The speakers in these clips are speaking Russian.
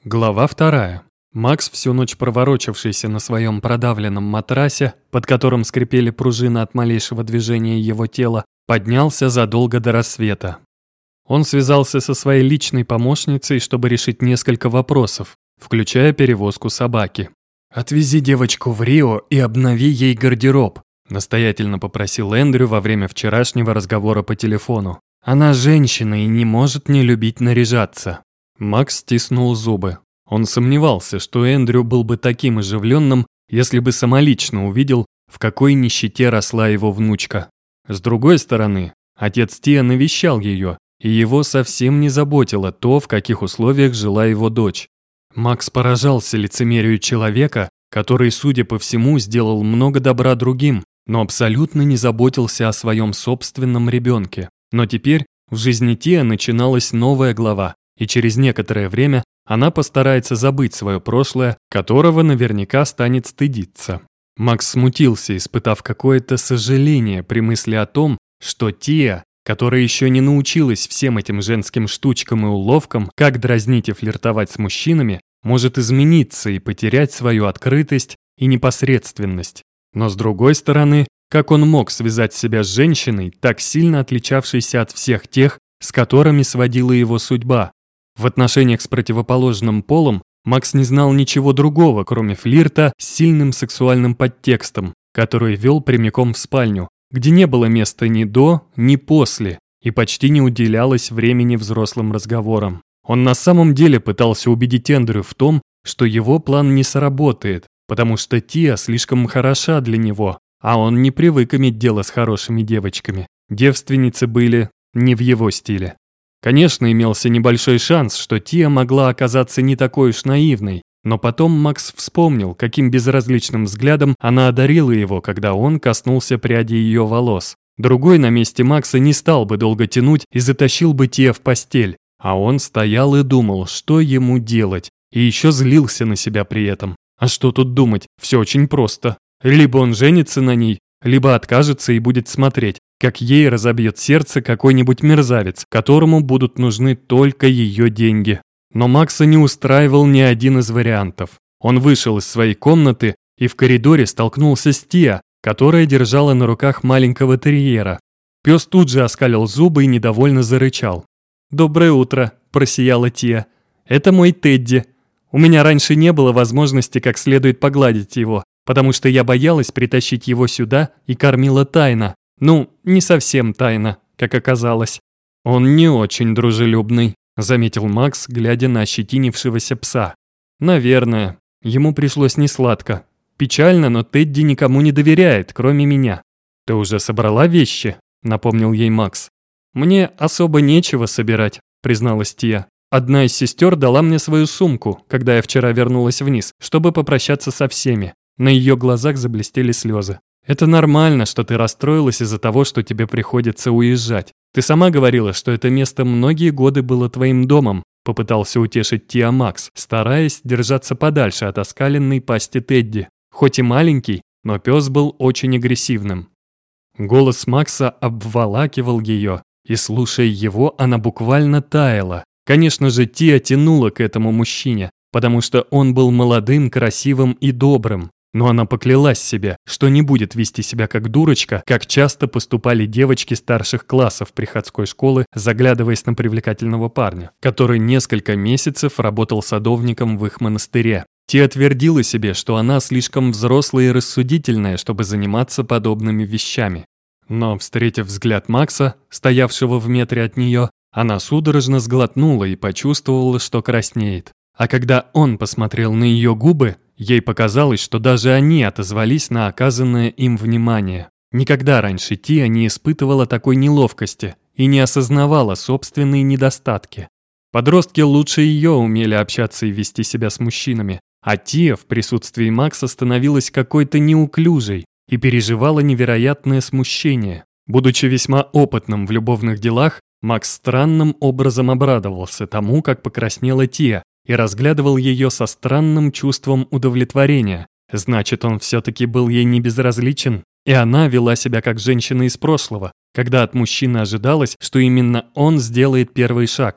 Глава 2. Макс, всю ночь проворочавшийся на своем продавленном матрасе, под которым скрипели пружины от малейшего движения его тела, поднялся задолго до рассвета. Он связался со своей личной помощницей, чтобы решить несколько вопросов, включая перевозку собаки. «Отвези девочку в Рио и обнови ей гардероб», настоятельно попросил Эндрю во время вчерашнего разговора по телефону. «Она женщина и не может не любить наряжаться». Макс стиснул зубы. Он сомневался, что Эндрю был бы таким оживленным, если бы самолично увидел, в какой нищете росла его внучка. С другой стороны, отец Тиа навещал ее, и его совсем не заботило то, в каких условиях жила его дочь. Макс поражался лицемерию человека, который, судя по всему, сделал много добра другим, но абсолютно не заботился о своем собственном ребенке. Но теперь в жизни Тиа начиналась новая глава, и через некоторое время она постарается забыть свое прошлое, которого наверняка станет стыдиться. Макс смутился, испытав какое-то сожаление при мысли о том, что Тиа, которая еще не научилась всем этим женским штучкам и уловкам, как дразнить и флиртовать с мужчинами, может измениться и потерять свою открытость и непосредственность. Но с другой стороны, как он мог связать себя с женщиной, так сильно отличавшейся от всех тех, с которыми сводила его судьба? В отношениях с противоположным полом Макс не знал ничего другого, кроме флирта с сильным сексуальным подтекстом, который вел прямиком в спальню, где не было места ни до, ни после, и почти не уделялось времени взрослым разговорам. Он на самом деле пытался убедить Эндрю в том, что его план не сработает, потому что Тиа слишком хороша для него, а он не привык иметь дело с хорошими девочками. Девственницы были не в его стиле. Конечно, имелся небольшой шанс, что Тиа могла оказаться не такой уж наивной, но потом Макс вспомнил, каким безразличным взглядом она одарила его, когда он коснулся пряди ее волос. Другой на месте Макса не стал бы долго тянуть и затащил бы Тиа в постель, а он стоял и думал, что ему делать, и еще злился на себя при этом. А что тут думать? Все очень просто. Либо он женится на ней, либо откажется и будет смотреть, как ей разобьет сердце какой-нибудь мерзавец, которому будут нужны только ее деньги. Но Макса не устраивал ни один из вариантов. Он вышел из своей комнаты и в коридоре столкнулся с Тиа, которая держала на руках маленького терьера. Пес тут же оскалил зубы и недовольно зарычал. «Доброе утро», – просияла Тиа. «Это мой Тедди. У меня раньше не было возможности как следует погладить его, потому что я боялась притащить его сюда и кормила тайно. Ну, не совсем тайно, как оказалось». «Он не очень дружелюбный», — заметил Макс, глядя на ощетинившегося пса. «Наверное. Ему пришлось несладко. Печально, но Тедди никому не доверяет, кроме меня». «Ты уже собрала вещи?» — напомнил ей Макс. «Мне особо нечего собирать», — призналась Тиа. «Одна из сестер дала мне свою сумку, когда я вчера вернулась вниз, чтобы попрощаться со всеми». На ее глазах заблестели слезы. «Это нормально, что ты расстроилась из-за того, что тебе приходится уезжать. Ты сама говорила, что это место многие годы было твоим домом», попытался утешить Тиа Макс, стараясь держаться подальше от оскаленной пасти Тедди. Хоть и маленький, но пес был очень агрессивным. Голос Макса обволакивал ее, и, слушая его, она буквально таяла. Конечно же, Тиа тянула к этому мужчине, потому что он был молодым, красивым и добрым. Но она поклялась себе, что не будет вести себя как дурочка, как часто поступали девочки старших классов приходской школы, заглядываясь на привлекательного парня, который несколько месяцев работал садовником в их монастыре. Тиа твердила себе, что она слишком взрослая и рассудительная, чтобы заниматься подобными вещами. Но, встретив взгляд Макса, стоявшего в метре от нее, она судорожно сглотнула и почувствовала, что краснеет. А когда он посмотрел на ее губы, ей показалось, что даже они отозвались на оказанное им внимание. Никогда раньше Тиа не испытывала такой неловкости и не осознавала собственные недостатки. Подростки лучше ее умели общаться и вести себя с мужчинами, а Тиа в присутствии Макса становилась какой-то неуклюжей и переживала невероятное смущение. Будучи весьма опытным в любовных делах, Макс странным образом обрадовался тому, как покраснела Тиа, и разглядывал ее со странным чувством удовлетворения. Значит, он все-таки был ей не безразличен, и она вела себя как женщина из прошлого, когда от мужчины ожидалось, что именно он сделает первый шаг.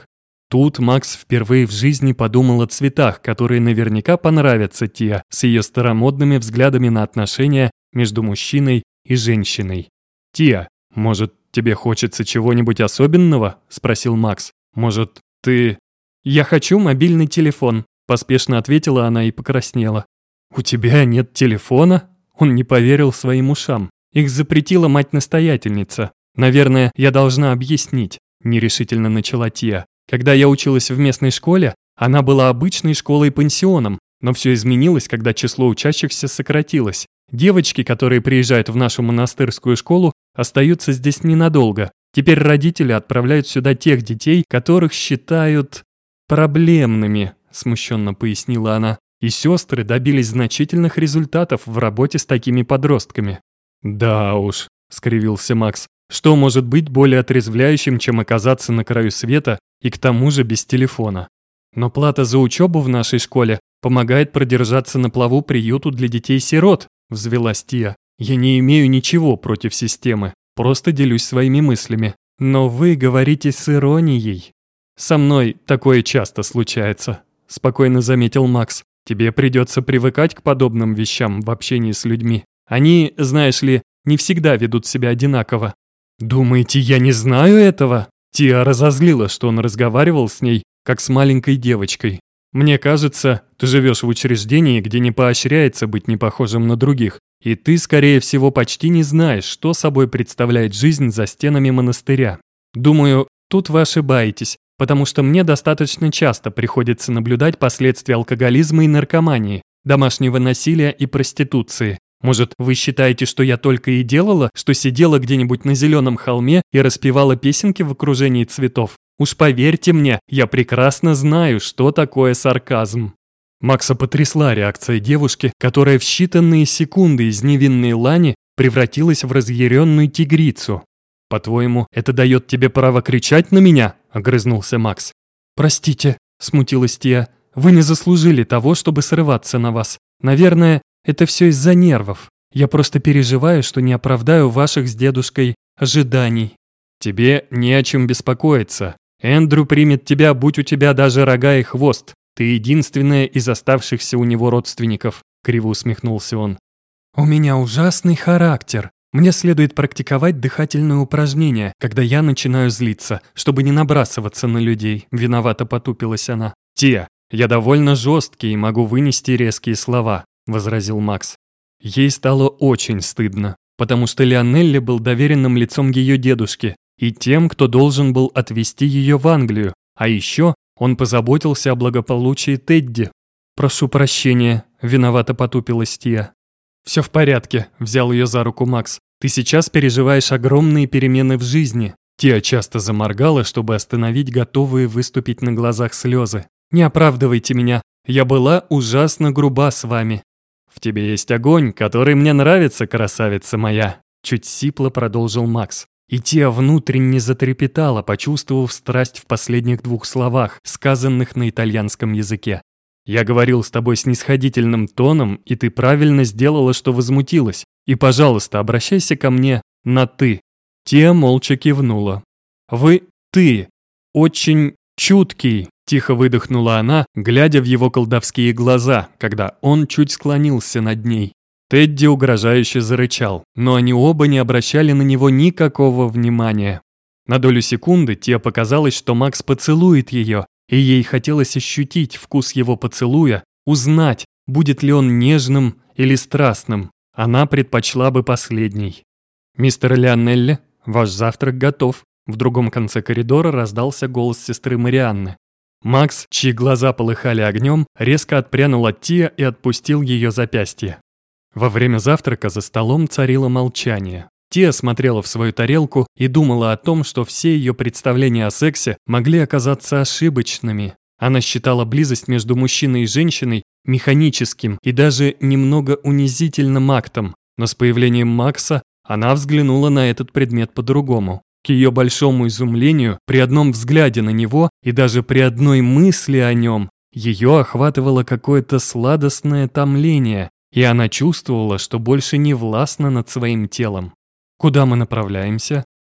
Тут Макс впервые в жизни подумал о цветах, которые наверняка понравятся Тиа с ее старомодными взглядами на отношения между мужчиной и женщиной. «Тиа, может, тебе хочется чего-нибудь особенного?» – спросил Макс. «Может, ты...» «Я хочу мобильный телефон», – поспешно ответила она и покраснела. «У тебя нет телефона?» Он не поверил своим ушам. Их запретила мать-настоятельница. «Наверное, я должна объяснить», – нерешительно начала Тиа. «Когда я училась в местной школе, она была обычной школой-пансионом, но все изменилось, когда число учащихся сократилось. Девочки, которые приезжают в нашу монастырскую школу, остаются здесь ненадолго. Теперь родители отправляют сюда тех детей, которых считают проблемными», – смущенно пояснила она. «И сестры добились значительных результатов в работе с такими подростками». «Да уж», – скривился Макс. «Что может быть более отрезвляющим, чем оказаться на краю света и к тому же без телефона? Но плата за учебу в нашей школе помогает продержаться на плаву приюту для детей-сирот», – взвелась Тиа. «Я не имею ничего против системы, просто делюсь своими мыслями. Но вы говорите с иронией». «Со мной такое часто случается», – спокойно заметил Макс. «Тебе придется привыкать к подобным вещам в общении с людьми. Они, знаешь ли, не всегда ведут себя одинаково». «Думаете, я не знаю этого?» Тиа разозлила, что он разговаривал с ней, как с маленькой девочкой. «Мне кажется, ты живешь в учреждении, где не поощряется быть непохожим на других, и ты, скорее всего, почти не знаешь, что собой представляет жизнь за стенами монастыря. Думаю, тут вы ошибаетесь, потому что мне достаточно часто приходится наблюдать последствия алкоголизма и наркомании, домашнего насилия и проституции. Может, вы считаете, что я только и делала, что сидела где-нибудь на зеленом холме и распевала песенки в окружении цветов? Уж поверьте мне, я прекрасно знаю, что такое сарказм». Макса потрясла реакция девушки, которая в считанные секунды из невинной лани превратилась в разъяренную тигрицу. «По-твоему, это дает тебе право кричать на меня?» – огрызнулся Макс. «Простите», – смутилась Тиа, – «вы не заслужили того, чтобы срываться на вас. Наверное, это все из-за нервов. Я просто переживаю, что не оправдаю ваших с дедушкой ожиданий». «Тебе не о чем беспокоиться. Эндрю примет тебя, будь у тебя даже рога и хвост. Ты единственная из оставшихся у него родственников», – криво усмехнулся он. «У меня ужасный характер. Мне следует практиковать дыхательные упражнения, когда я начинаю злиться, чтобы не набрасываться на людей», – виновато потупилась она. «Тиа, я довольно жесткий и могу вынести резкие слова», – возразил Макс. Ей стало очень стыдно, потому что Лионелли был доверенным лицом ее дедушки и тем, кто должен был отвезти ее в Англию, а еще он позаботился о благополучии Тедди. «Прошу прощения», – виновато потупилась Тиа. «Все в порядке», – взял ее за руку Макс. «Ты сейчас переживаешь огромные перемены в жизни». Тиа часто заморгала, чтобы остановить готовые выступить на глазах слезы. «Не оправдывайте меня, я была ужасно груба с вами». «В тебе есть огонь, который мне нравится, красавица моя», – чуть сипло продолжил Макс. И Тиа внутренне затрепетала, почувствовав страсть в последних двух словах, сказанных на итальянском языке. «Я говорил с тобой снисходительным тоном, и ты правильно сделала, что возмутилась. И, пожалуйста, обращайся ко мне на «ты». Тиа молча кивнула. «Ты, очень чуткий», – тихо выдохнула она, глядя в его колдовские глаза, когда он чуть склонился над ней. Тедди угрожающе зарычал, но они оба не обращали на него никакого внимания. На долю секунды Тиа показалось, что Макс поцелует ее, и ей хотелось ощутить вкус его поцелуя, узнать, будет ли он нежным или страстным. Она предпочла бы последний. «Мистер Лионелли, ваш завтрак готов», – в другом конце коридора раздался голос сестры Марианны. Макс, чьи глаза полыхали огнем, резко отпрянул от Тиа и отпустил ее запястье. Во время завтрака за столом царило молчание. Тиа смотрела в свою тарелку и думала о том, что все ее представления о сексе могли оказаться ошибочными. Она считала близость между мужчиной и женщиной механическим и даже немного унизительным актом, но с появлением Макса она взглянула на этот предмет по-другому. К ее большому изумлению, при одном взгляде на него и даже при одной мысли о нем, ее охватывало какое-то сладостное томление, и она чувствовала, что больше не властна над своим телом. «Куда мы направляемся?»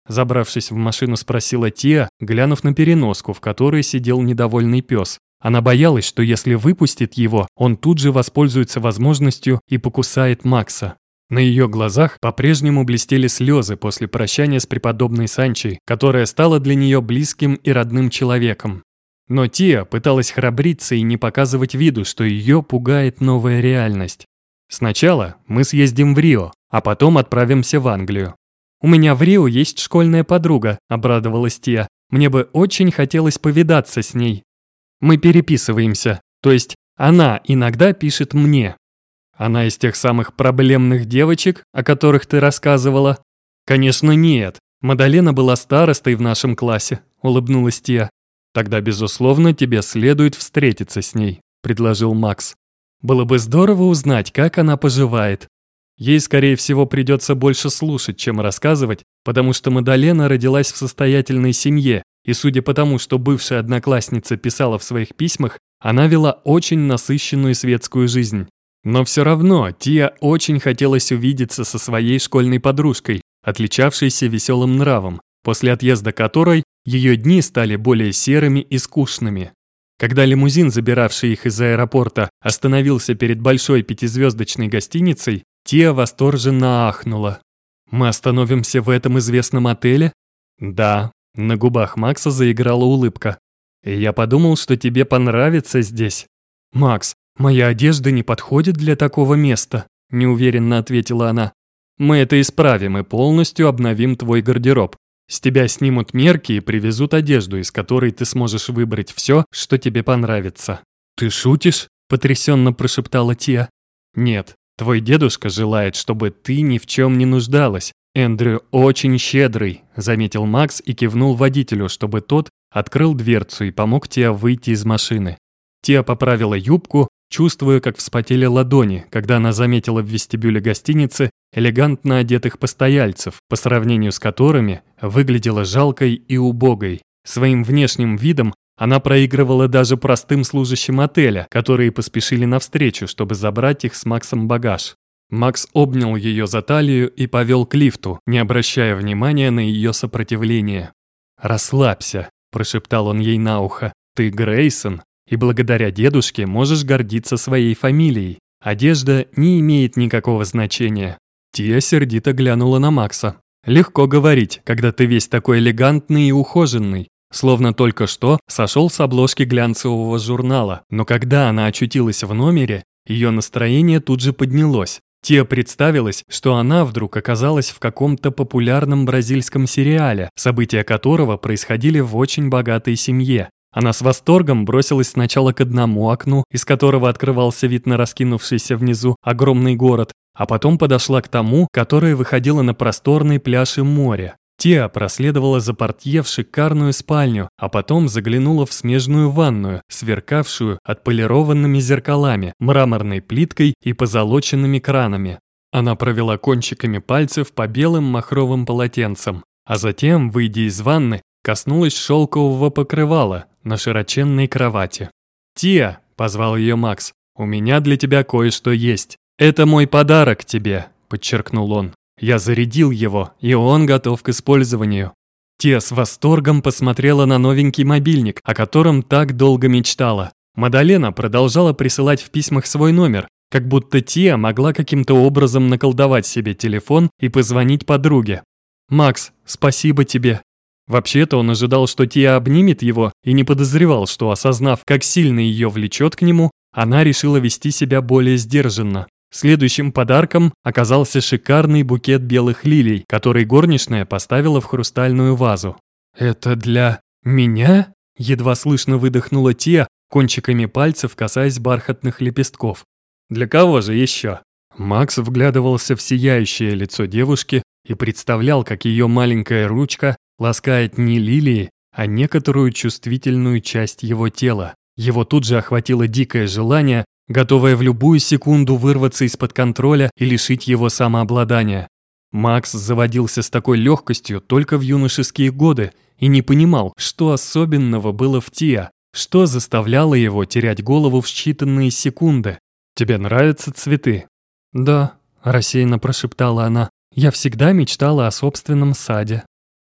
Забравшись в машину, спросила Тиа, глянув на переноску, в которой сидел недовольный пес. Она боялась, что если выпустит его, он тут же воспользуется возможностью и покусает Макса. На ее глазах по-прежнему блестели слезы после прощания с преподобной Санчей, которая стала для нее близким и родным человеком. Но Тиа пыталась храбриться и не показывать виду, что ее пугает новая реальность. «Сначала мы съездим в Рио, а потом отправимся в Англию». «У меня в Рио есть школьная подруга», – обрадовалась Тиа. «Мне бы очень хотелось повидаться с ней». «Мы переписываемся, то есть она иногда пишет мне». «Она из тех самых проблемных девочек, о которых ты рассказывала?» «Конечно нет. Мадалена была старостой в нашем классе», – улыбнулась Тиа. «Тогда, безусловно, тебе следует встретиться с ней», – предложил Макс. «Было бы здорово узнать, как она поживает. Ей, скорее всего, придется больше слушать, чем рассказывать, потому что Мадалена родилась в состоятельной семье, и судя по тому, что бывшая одноклассница писала в своих письмах, она вела очень насыщенную светскую жизнь. Но все равно Тиа очень хотелось увидеться со своей школьной подружкой, отличавшейся веселым нравом, после отъезда которой ее дни стали более серыми и скучными. Когда лимузин, забиравший их из аэропорта, остановился перед большой пятизвездочной гостиницей, Тиа восторженно ахнула. «Мы остановимся в этом известном отеле?» «Да», — на губах Макса заиграла улыбка. «И я подумал, что тебе понравится здесь». «Макс, моя одежда не подходит для такого места», — неуверенно ответила она. «Мы это исправим и полностью обновим твой гардероб. С тебя снимут мерки и привезут одежду, из которой ты сможешь выбрать все, что тебе понравится». «Ты шутишь?» – потрясенно прошептала Тиа. «Нет, твой дедушка желает, чтобы ты ни в чем не нуждалась. Эндрю очень щедрый», – заметил Макс и кивнул водителю, чтобы тот открыл дверцу и помог Тиа выйти из машины. Тиа поправила юбку, чувствуя, как вспотели ладони, когда она заметила в вестибюле гостиницы элегантно одетых постояльцев, по сравнению с которыми выглядела жалкой и убогой. Своим внешним видом она проигрывала даже простым служащим отеля, которые поспешили навстречу, чтобы забрать их с Максом багаж. Макс обнял ее за талию и повел к лифту, не обращая внимания на ее сопротивление. «Расслабься», – прошептал он ей на ухо, – «ты Грейсон, и благодаря дедушке можешь гордиться своей фамилией. Одежда не имеет никакого значения». Тиа сердито глянула на Макса. «Легко говорить, когда ты весь такой элегантный и ухоженный, словно только что сошел с обложки глянцевого журнала, но когда она очутилась в номере, ее настроение тут же поднялось. Тиа представилась, что она вдруг оказалась в каком-то популярном бразильском сериале, события которого происходили в очень богатой семье. Она с восторгом бросилась сначала к одному окну, из которого открывался вид на раскинувшийся внизу огромный город, а потом подошла к тому, которое выходило на просторный пляж и море. Тиа проследовала за портье в шикарную спальню, а потом заглянула в смежную ванную, сверкавшую отполированными зеркалами, мраморной плиткой и позолоченными кранами. Она провела кончиками пальцев по белым махровым полотенцам, а затем, выйдя из ванны, коснулась шелкового покрывала на широченной кровати. «Тиа», — позвал ее Макс, — «у меня для тебя кое-что есть. Это мой подарок тебе», — подчеркнул он. «Я зарядил его, и он готов к использованию». Тиа с восторгом посмотрела на новенький мобильник, о котором так долго мечтала. Мадалена продолжала присылать в письмах свой номер, как будто Тиа могла каким-то образом наколдовать себе телефон и позвонить подруге. «Макс, спасибо тебе». Вообще-то он ожидал, что Тиа обнимет его, и не подозревал, что, осознав, как сильно ее влечет к нему, она решила вести себя более сдержанно. Следующим подарком оказался шикарный букет белых лилий, который горничная поставила в хрустальную вазу. «Это для меня?» – едва слышно выдохнула Тиа, кончиками пальцев касаясь бархатных лепестков. «Для кого же еще?» Макс вглядывался в сияющее лицо девушки и представлял, как ее маленькая ручка ласкает не лилии, а некоторую чувствительную часть его тела. Его тут же охватило дикое желание, готовое в любую секунду вырваться из-под контроля и лишить его самообладания. Макс заводился с такой легкостью только в юношеские годы и не понимал, что особенного было в Тиа, что заставляло его терять голову в считанные секунды. «Тебе нравятся цветы?» «Да», – рассеянно прошептала она, – «я всегда мечтала о собственном саде».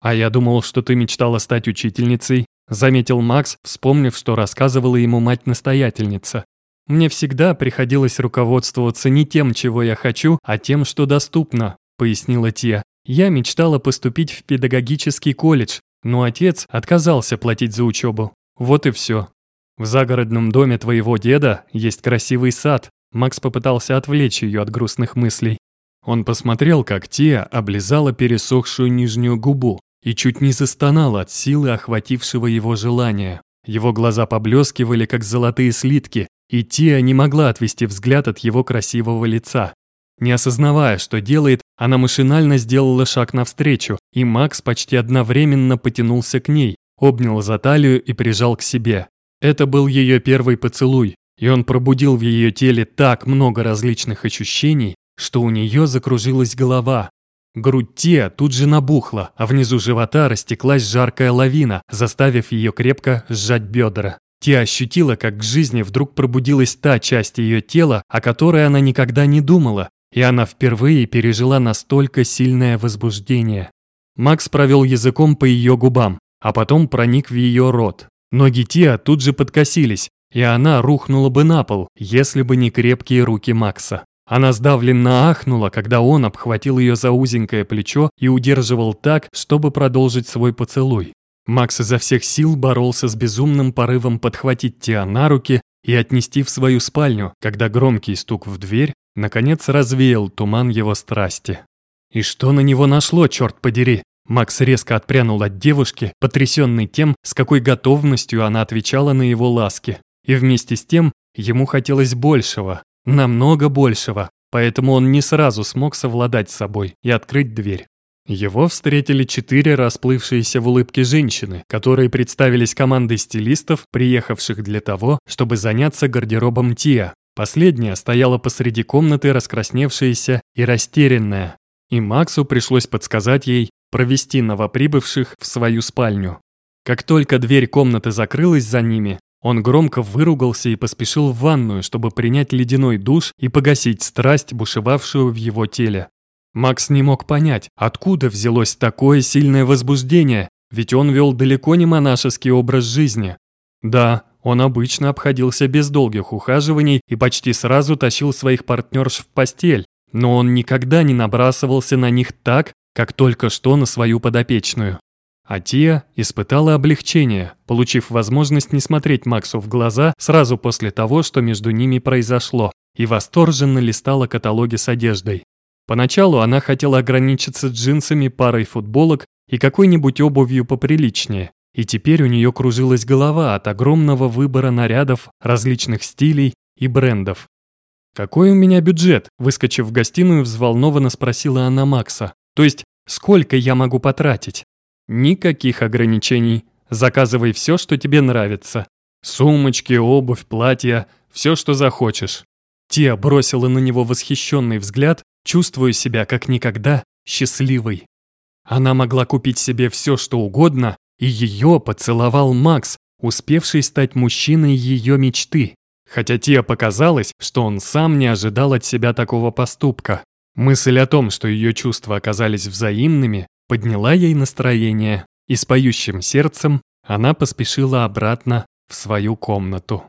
«А я думал, что ты мечтала стать учительницей», — заметил Макс, вспомнив, что рассказывала ему мать-настоятельница. «Мне всегда приходилось руководствоваться не тем, чего я хочу, а тем, что доступно», — пояснила Тия. «Я мечтала поступить в педагогический колледж, но отец отказался платить за учебу. Вот и все. В загородном доме твоего деда есть красивый сад». Макс попытался отвлечь ее от грустных мыслей. Он посмотрел, как Тия облизала пересохшую нижнюю губу и чуть не застонал от силы охватившего его желания. Его глаза поблескивали, как золотые слитки, и Тия не могла отвести взгляд от его красивого лица. Не осознавая, что делает, она машинально сделала шаг навстречу, и Макс почти одновременно потянулся к ней, обнял за талию и прижал к себе. Это был ее первый поцелуй, и он пробудил в ее теле так много различных ощущений, что у нее закружилась голова. Грудь Тиа тут же набухла, а внизу живота растеклась жаркая лавина, заставив ее крепко сжать бедра. Тиа ощутила, как к жизни вдруг пробудилась та часть ее тела, о которой она никогда не думала, и она впервые пережила настолько сильное возбуждение. Макс провел языком по ее губам, а потом проник в ее рот. Ноги Тиа тут же подкосились, и она рухнула бы на пол, если бы не крепкие руки Макса. Она сдавленно ахнула, когда он обхватил ее за узенькое плечо и удерживал так, чтобы продолжить свой поцелуй. Макс изо всех сил боролся с безумным порывом подхватить Тиа на руки и отнести в свою спальню, когда громкий стук в дверь наконец развеял туман его страсти. И что на него нашло, черт подери? Макс резко отпрянул от девушки, потрясенный тем, с какой готовностью она отвечала на его ласки. И вместе с тем ему хотелось большего. Намного большего, поэтому он не сразу смог совладать с собой и открыть дверь. Его встретили 4 расплывшиеся в улыбке женщины, которые представились командой стилистов, приехавших для того, чтобы заняться гардеробом Тиа. Последняя стояла посреди комнаты, раскрасневшаяся и растерянная, и Максу пришлось подсказать ей провести новоприбывших в свою спальню. Как только дверь комнаты закрылась за ними, он громко выругался и поспешил в ванную, чтобы принять ледяной душ и погасить страсть, бушевавшую в его теле. Макс не мог понять, откуда взялось такое сильное возбуждение, ведь он вел далеко не монашеский образ жизни. Да, он обычно обходился без долгих ухаживаний и почти сразу тащил своих партнерш в постель, но он никогда не набрасывался на них так, как только что на свою подопечную. А Тиа испытала облегчение, получив возможность не смотреть Максу в глаза сразу после того, что между ними произошло, и восторженно листала каталоги с одеждой. Поначалу она хотела ограничиться джинсами, парой футболок и какой-нибудь обувью поприличнее, и теперь у нее кружилась голова от огромного выбора нарядов, различных стилей и брендов. «Какой у меня бюджет?» – выскочив в гостиную, взволнованно спросила она Макса. «То есть, сколько я могу потратить?» «Никаких ограничений. Заказывай все, что тебе нравится. Сумочки, обувь, платья, все, что захочешь». Тиа бросила на него восхищенный взгляд, чувствуя себя как никогда счастливой. Она могла купить себе все, что угодно, и ее поцеловал Макс, успевший стать мужчиной ее мечты. Хотя Тиа показалось, что он сам не ожидал от себя такого поступка. Мысль о том, что ее чувства оказались взаимными, подняла ей настроение, и с поющим сердцем она поспешила обратно в свою комнату.